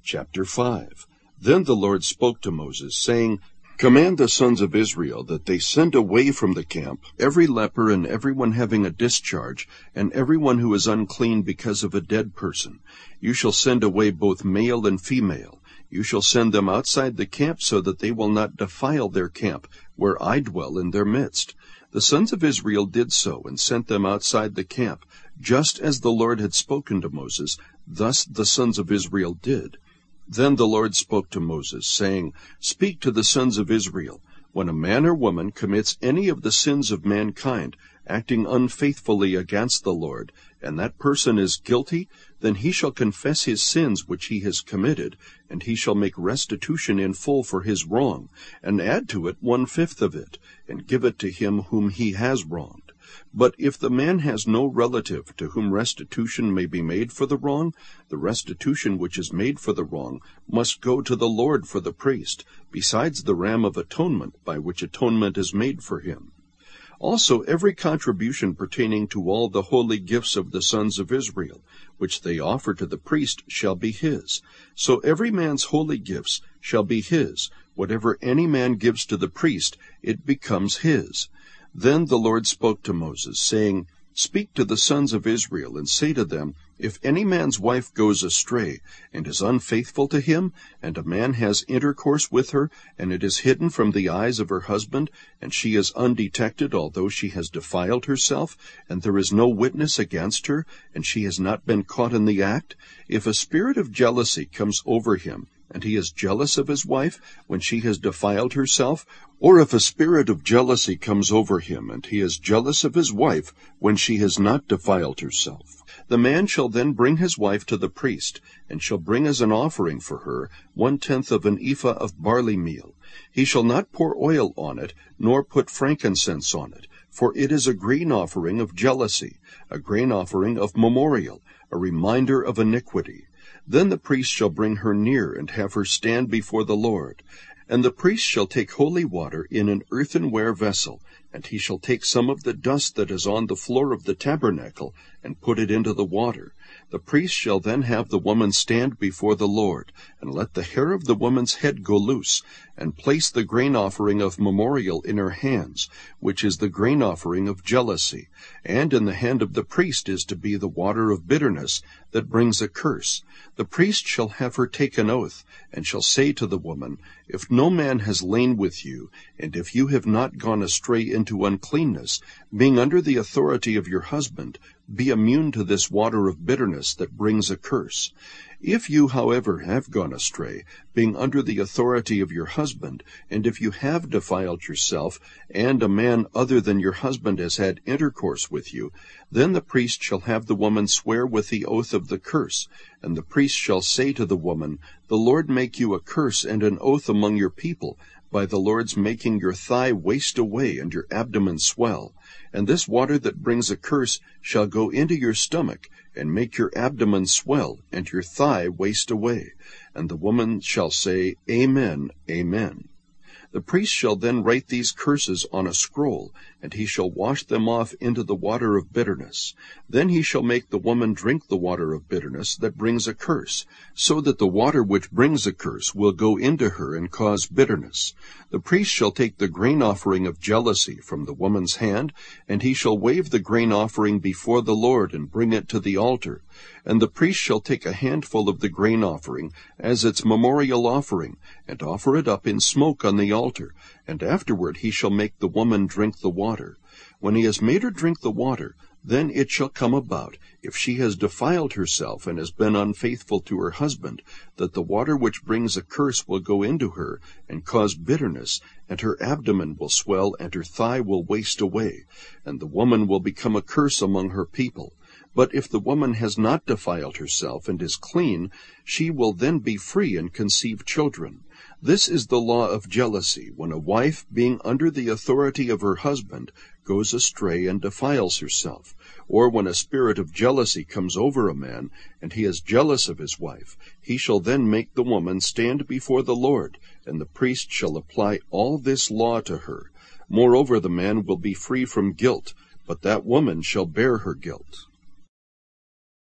Chapter 5. Then the Lord spoke to Moses, saying, Command the sons of Israel that they send away from the camp every leper and everyone having a discharge, and everyone who is unclean because of a dead person. You shall send away both male and female. You shall send them outside the camp so that they will not defile their camp, where I dwell in their midst. The sons of Israel did so, and sent them outside the camp, just as the Lord had spoken to Moses. Thus the sons of Israel did. Then the Lord spoke to Moses, saying, Speak to the sons of Israel. When a man or woman commits any of the sins of mankind, acting unfaithfully against the Lord, and that person is guilty, then he shall confess his sins which he has committed, and he shall make restitution in full for his wrong, and add to it 1/5 of it, and give it to him whom he has wronged. But if the man has no relative to whom restitution may be made for the wrong, the restitution which is made for the wrong must go to the Lord for the priest, besides the ram of atonement by which atonement is made for him. Also every contribution pertaining to all the holy gifts of the sons of Israel, which they offer to the priest, shall be his. So every man's holy gifts shall be his. Whatever any man gives to the priest, it becomes his. Then the Lord spoke to Moses, saying, Speak to the sons of Israel, and say to them, If any man's wife goes astray, and is unfaithful to him, and a man has intercourse with her, and it is hidden from the eyes of her husband, and she is undetected, although she has defiled herself, and there is no witness against her, and she has not been caught in the act, if a spirit of jealousy comes over him, and he is jealous of his wife when she has defiled herself, or if a spirit of jealousy comes over him, and he is jealous of his wife when she has not defiled herself, the man shall then bring his wife to the priest, and shall bring as an offering for her 1/10 of an ephah of barley meal. He shall not pour oil on it, nor put frankincense on it, for it is a grain offering of jealousy, a grain offering of memorial, a reminder of iniquity. Then the priest shall bring her near, and have her stand before the Lord. And the priest shall take holy water in an earthenware vessel, and he shall take some of the dust that is on the floor of the tabernacle, and put it into the water. The priest shall then have the woman stand before the Lord, and let the hair of the woman's head go loose, and place the grain offering of memorial in her hands, which is the grain offering of jealousy. And in the hand of the priest is to be the water of bitterness that brings a curse. The priest shall have her take an oath, and shall say to the woman, If no man has lain with you, and if you have not gone astray into uncleanness, being under the authority of your husband, be immune to this water of bitterness that brings a curse. If you, however, have gone astray, being under the authority of your husband, and if you have defiled yourself, and a man other than your husband has had intercourse with you, then the priest shall have the woman swear with the oath of the curse. And the priest shall say to the woman, The Lord make you a curse and an oath among your people, by the Lord's making your thigh waste away and your abdomen swell. And this water that brings a curse shall go into your stomach, and make your abdomen swell, and your thigh waste away. And the woman shall say, Amen, Amen. The priest shall then write these curses on a scroll, and he shall wash them off into the water of bitterness. Then he shall make the woman drink the water of bitterness that brings a curse, so that the water which brings a curse will go into her and cause bitterness. The priest shall take the grain offering of jealousy from the woman's hand, and he shall wave the grain offering before the Lord and bring it to the altar. And the priest shall take a handful of the grain offering as its memorial offering, and offer it up in smoke on the altar, and afterward he shall make the woman drink the water. When he has made her drink the water, then it shall come about, if she has defiled herself and has been unfaithful to her husband, that the water which brings a curse will go into her and cause bitterness, and her abdomen will swell, and her thigh will waste away, and the woman will become a curse among her people. But if the woman has not defiled herself and is clean, she will then be free and conceive children. This is the law of jealousy, when a wife, being under the authority of her husband, goes astray and defiles herself, or when a spirit of jealousy comes over a man, and he is jealous of his wife. He shall then make the woman stand before the Lord, and the priest shall apply all this law to her. Moreover, the man will be free from guilt, but that woman shall bear her guilt.